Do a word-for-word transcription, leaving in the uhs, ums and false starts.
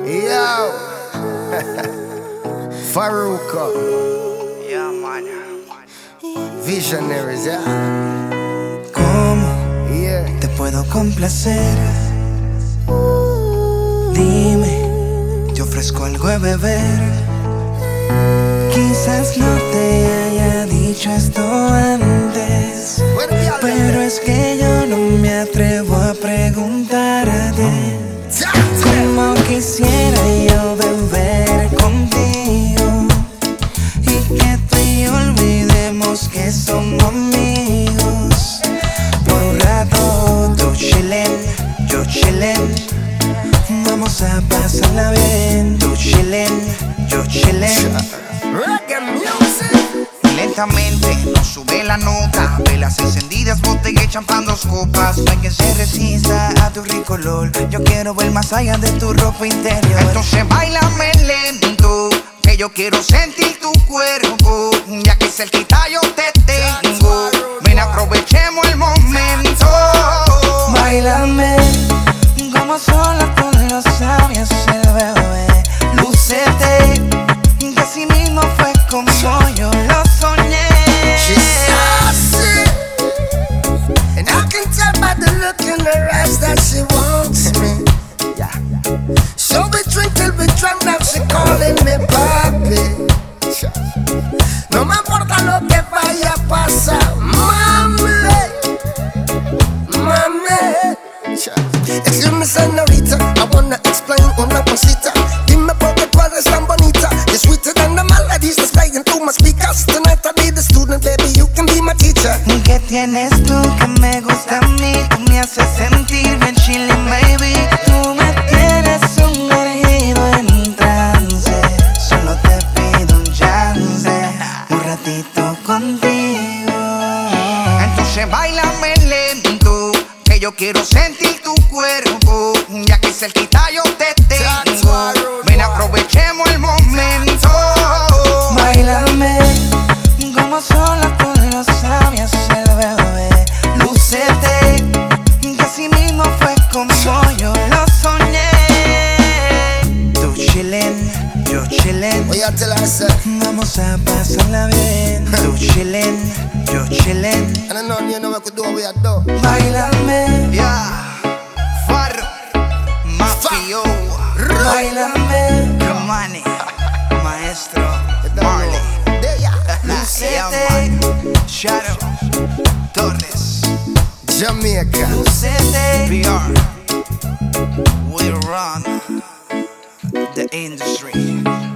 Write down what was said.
Yo, Farruko, Yeah, man. Visionaries, yeah. ¿Cómo Yeah. te puedo complacer? Dime, te ofrezco algo de beber. Quizás no te haya dicho esto antes, pero es que yo no me atrevo a preguntarte. Como quisiera yo beber contigo y que tú y yo olvidemos que somos amigos. Por un rato tú chillen, yo chillen. Vamos a pasarla bien. Tú chillen, yo chillen. Reggae music. Lentamente nos sube la nota. Velas encendidas, botella y champán, dos copas. No hay quien se resista a tu rico olor. Yo quiero ver más allá de tu ropa interior. Entonces bailame lento, que yo quiero sentir tu cuerpo. Ya que cerquita yo te tengo, ven aprovechemos el momento. Bailame como sola tú lo sabes, el bebé. Lúcete, que así mismo fue como yo lo soñé. She's sassy, and I can tell by the look in her eyes that she wants me. Yeah. So we drink till we drunk, now she calling me papi. No me importa lo que vaya a pasar, mami, mami. Excuse me, señorita, I wanna explain una cosita. Dime por qué tú eres tan bonita. You're sweeter than the melodies that's playing through my speakers. Tonight I be the student, baby, you can be my teacher. ¿Qué tienes tú que me gusta a mí? Tú me haces sentir bien chilling, baby. Tú me tienes sumergido en trance. Solo te pido un chance, un ratito contigo. Entonces bailame lento, que yo quiero sentir tu cuerpo. Ya que cerquita yo te tengo, ven aprovechemos el momento. Bailame como sola tú lo sabías, el bebé. Lúcete, que así mismo fue como yo lo soñé. Tú chillen, yo chillen. Oye, te la hace. Vamos a pasarla bien. Tú chillen, yo chillen. And I know you know what we do, we are do. Bailame, Yeah, Farro, Mafio, bailame. Romani, Maestro, Marley, yeah, Lúcete, man. Shadow, Torres, Jamaica. lúcete. P R, we run the industry.